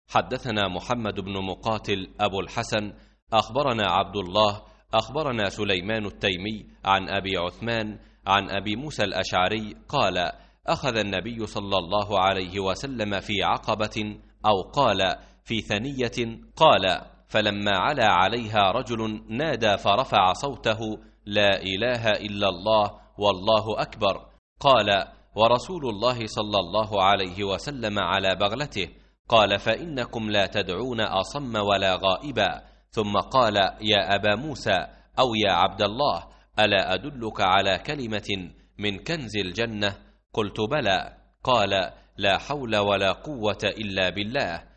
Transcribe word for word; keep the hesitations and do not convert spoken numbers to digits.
حدثنا محمد بن مقاتل أبو الحسن أخبرنا عبد الله أخبرنا سليمان التيمي عن أبي عثمان عن أبي موسى الأشعري قال: أخذ النبي صلى الله عليه وسلم في عقبة، أو قال في ثنية، قال: فلما علا عليها رجل نادى فرفع صوته: لا إله إلا الله والله أكبر. قال: ورسول الله صلى الله عليه وسلم على بغلته. قال: فإنكم لا تدعون أصم ولا غائبا. ثم قال: يا أبا موسى أو يا عبد الله، ألا أدلك على كلمة من كنز الجنة؟ قلت: بلى. قال: لا حول ولا قوة إلا بالله.